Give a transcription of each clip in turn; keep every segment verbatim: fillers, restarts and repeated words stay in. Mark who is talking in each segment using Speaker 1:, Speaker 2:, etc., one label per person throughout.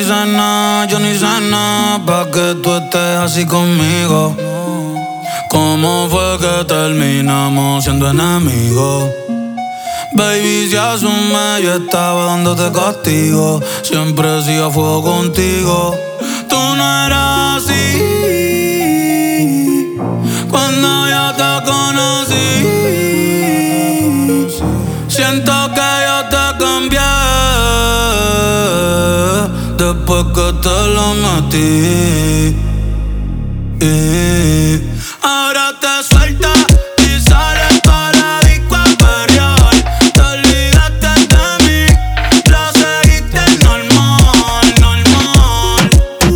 Speaker 1: sé nada, yo ni sé nada, pa' que tú estés así conmigo. ¿Cómo fue que terminamos siendo enemigos? Baby, si asume, yo estaba dándote castigo. Siempre sigo a fuego contigo. Tú no eras así cuando yo te conocí. Siento que yo te cambié después que te lo metí. Ahora te sueltas y sales para la disco a perrear. Te olvidaste de mí, lo seguiste normal, normal.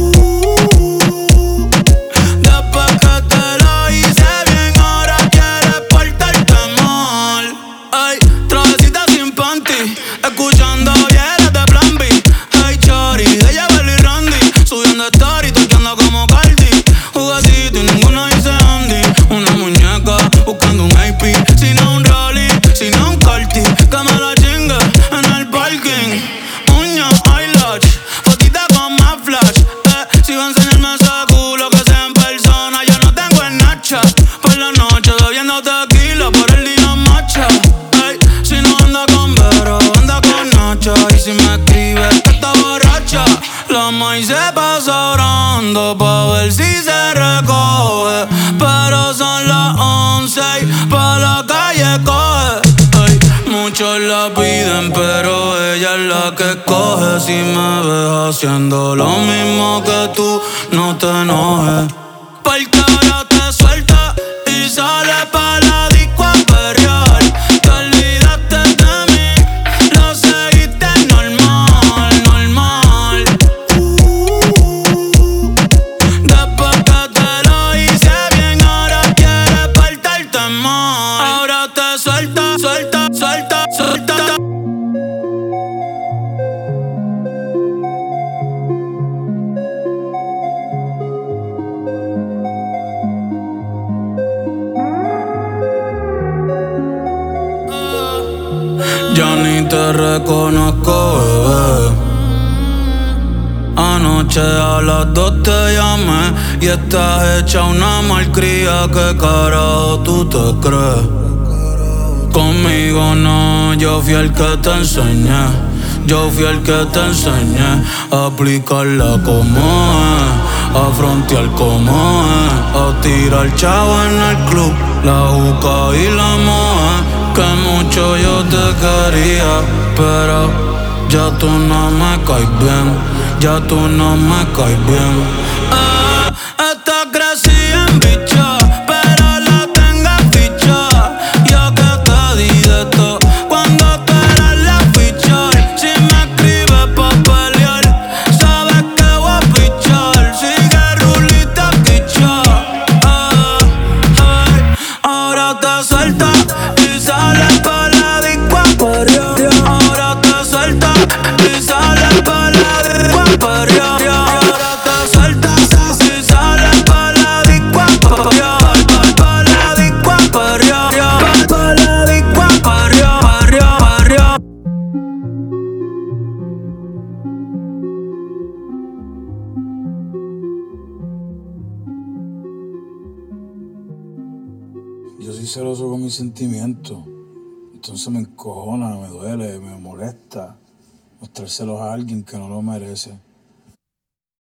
Speaker 1: Después que te lo hice bien, ahora quieres portarte mal. Ay, travesita sin panty, escuchando hieles de Plan B. Hey, chori, de Yabel y Randy, subiendo story, toqueando como Cardi. Juguetito y ninguno dice Andy. Una muñeca buscando un A P, si no un Rolly, si no un Carti. Que me la chingue en el parking. Uña, eyelash, fotita con más flash. Eh, si va a enseñarme ese culo que sea en persona, yo no tengo el Nacha. Por la noche bebiendo tequila, por el día macha. Ey, si no anda con Vero, anda con Nacha. Y si me escribe que está borracha, la maíz se pasa orando pa' ver si se recoge. Pero son las once y pa' la calle coge. Ey, muchos la piden, pero ella es la que escoge. Si me ves haciendo lo mismo que tú, no te enojes. Porque ahora te sueltas y sales pa' la disco a perrear. Te olvidaste de mí, lo seguiste normal, normal. Después que te lo hice bien, ahora quieres portarte mal. Ahora te suelta, suelta, suelta, suelta. Ya ni te reconozco, bebé. Anoche a las dos te llamé y estás hecha una malcría. ¿Qué carajo tú te crees? Conmigo no, yo fui el que te enseñé. Yo fui el que te enseñé a aplicarla como es, a frontear como es, a tirar chavo en el club, la juca y la moe. Que mucho yo te quería, pero ya tú no me caes bien, ya tú no me caes bien. Eh, esta crecí en bicha, pero la tengo ficha. Yo que te di de todo cuando tú eras la ficha. Si me escribes pa' pelear, sabes que voy a fichar. Sigue rulita quicha. Eh, eh, ahora te sueltas y sales pa' la disco a perrear. Ahora te sueltas y sales pa' la disco a perrear. Ahora te sueltas y sales pa' la disco a perrear. Pa' la disco a perrear. Pa' la disco a perrear, perrear, perrear.
Speaker 2: Yo soy celoso con mis sentimientos. Entonces me encojona, me duele, me molesta mostrárselos a alguien que no lo merece.